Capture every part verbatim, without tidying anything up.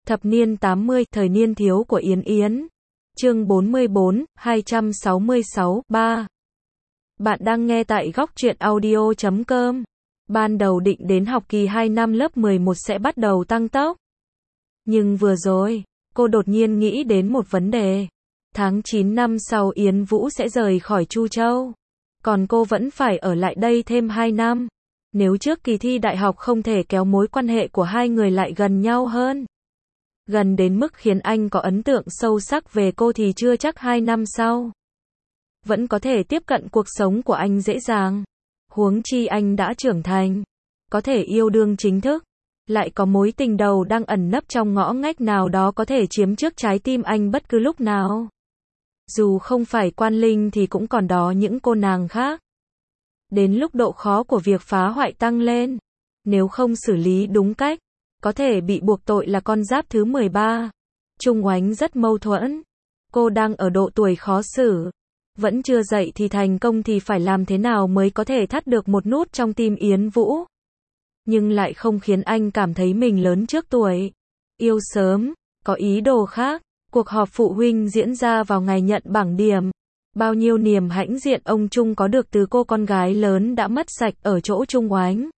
Thập niên tám mươi, thời niên thiếu của Yến Yến. Chương bốn mươi bốn, hai trăm sáu mươi sáu, ba. Bạn đang nghe tại góc truyện audio chấm com. Ban đầu định đến học kỳ hai năm lớp mười một sẽ bắt đầu tăng tốc. Nhưng vừa rồi, cô đột nhiên nghĩ đến một vấn đề. Tháng chín năm sau Yến Vũ sẽ rời khỏi Chu Châu. Còn cô vẫn phải ở lại đây thêm hai năm. Nếu trước kỳ thi đại học không thể kéo mối quan hệ của hai người lại gần nhau hơn, gần đến mức khiến anh có ấn tượng sâu sắc về cô, thì chưa chắc hai năm sau vẫn có thể tiếp cận cuộc sống của anh dễ dàng. Huống chi anh đã trưởng thành, có thể yêu đương chính thức, lại có mối tình đầu đang ẩn nấp trong ngõ ngách nào đó có thể chiếm trước trái tim anh bất cứ lúc nào. Dù không phải Quan Linh thì cũng còn đó những cô nàng khác. Đến lúc độ khó của việc phá hoại tăng lên, nếu không xử lý đúng cách, có thể bị buộc tội là con giáp thứ mười ba. Trung Oánh rất mâu thuẫn. Cô đang ở độ tuổi khó xử. Vẫn chưa dậy thì thành công thì phải làm thế nào mới có thể thắt được một nút trong tim Yến Vũ. Nhưng lại không khiến anh cảm thấy mình lớn trước tuổi. Yêu sớm, có ý đồ khác. Cuộc họp phụ huynh diễn ra vào ngày nhận bảng điểm. Bao nhiêu niềm hãnh diện ông Trung có được từ cô con gái lớn đã mất sạch ở chỗ Trung Oánh.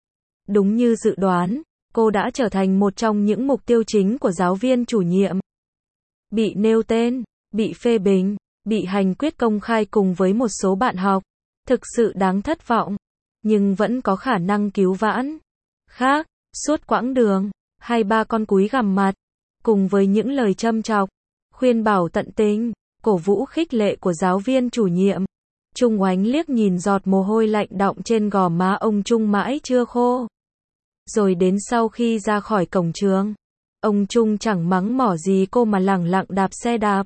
Đúng như dự đoán, cô đã trở thành một trong những mục tiêu chính của giáo viên chủ nhiệm. Bị nêu tên, bị phê bình, bị hành quyết công khai cùng với một số bạn học. Thực sự đáng thất vọng. Nhưng vẫn có khả năng cứu vãn. Khác, suốt quãng đường, hai ba con cúi gằm mặt, cùng với những lời châm chọc, khuyên bảo tận tình, cổ vũ khích lệ của giáo viên chủ nhiệm. Trung Oánh liếc nhìn giọt mồ hôi lạnh đọng trên gò má ông Trung mãi chưa khô. Rồi đến sau khi ra khỏi cổng trường, ông Trung chẳng mắng mỏ gì cô mà lẳng lặng đạp xe đạp.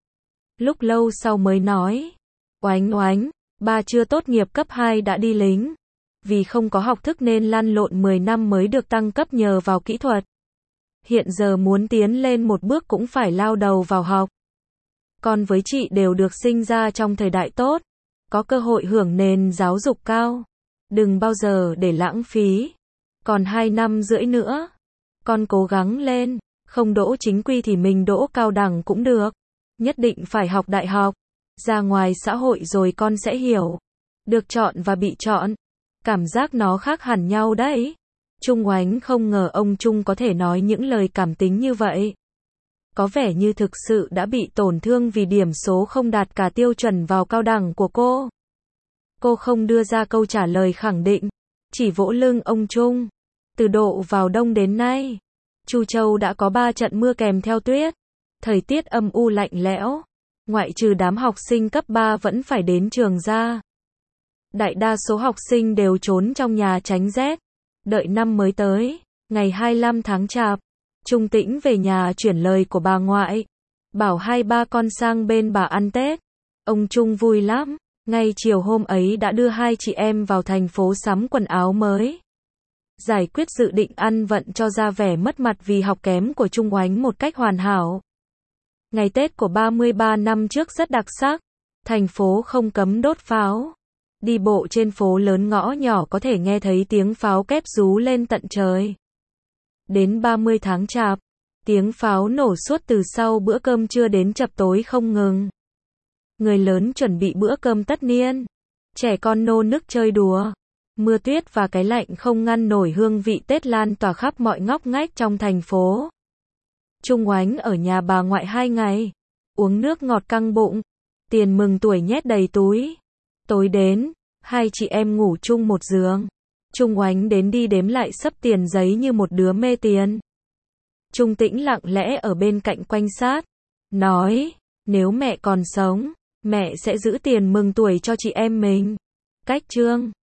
Lúc lâu sau mới nói, Oánh Oánh, ba chưa tốt nghiệp cấp hai đã đi lính. Vì không có học thức nên lăn lộn mười năm mới được tăng cấp nhờ vào kỹ thuật. Hiện giờ muốn tiến lên một bước cũng phải lao đầu vào học. Con với chị đều được sinh ra trong thời đại tốt, có cơ hội hưởng nền giáo dục cao. Đừng bao giờ để lãng phí. Còn hai năm rưỡi nữa, con cố gắng lên, không đỗ chính quy thì mình đỗ cao đẳng cũng được. Nhất định phải học đại học, ra ngoài xã hội rồi con sẽ hiểu. Được chọn và bị chọn, cảm giác nó khác hẳn nhau đấy. Trung Oánh không ngờ ông Trung có thể nói những lời cảm tính như vậy. Có vẻ như thực sự đã bị tổn thương vì điểm số không đạt cả tiêu chuẩn vào cao đẳng của cô. Cô không đưa ra câu trả lời khẳng định, chỉ vỗ lưng ông Trung. Từ độ vào đông đến nay, Chu Châu đã có ba trận mưa kèm theo tuyết. Thời tiết âm u lạnh lẽo, ngoại trừ đám học sinh cấp ba vẫn phải đến trường ra. Đại đa số học sinh đều trốn trong nhà tránh rét. Đợi năm mới tới, ngày hai mươi lăm tháng Chạp, Trung Tĩnh về nhà chuyển lời của bà ngoại, bảo hai ba con sang bên bà ăn Tết. Ông Trung vui lắm, ngay chiều hôm ấy đã đưa hai chị em vào thành phố sắm quần áo mới. Giải quyết dự định ăn vận cho ra vẻ mất mặt vì học kém của Trung Oánh một cách hoàn hảo. Ngày Tết của ba mươi ba năm trước rất đặc sắc, thành phố không cấm đốt pháo. Đi bộ trên phố lớn ngõ nhỏ có thể nghe thấy tiếng pháo kép rú lên tận trời. Đến ba mươi tháng Chạp, tiếng pháo nổ suốt từ sau bữa cơm trưa đến chập tối không ngừng. Người lớn chuẩn bị bữa cơm tất niên, trẻ con nô nức chơi đùa. Mưa tuyết và cái lạnh không ngăn nổi hương vị Tết lan tỏa khắp mọi ngóc ngách trong thành phố. Trung Oánh ở nhà bà ngoại hai ngày, uống nước ngọt căng bụng, tiền mừng tuổi nhét đầy túi. Tối đến, hai chị em ngủ chung một giường. Trung Oánh đến đi đếm lại xấp tiền giấy như một đứa mê tiền. Trung Tĩnh lặng lẽ ở bên cạnh quan sát, nói, nếu mẹ còn sống, mẹ sẽ giữ tiền mừng tuổi cho chị em mình. Cách chương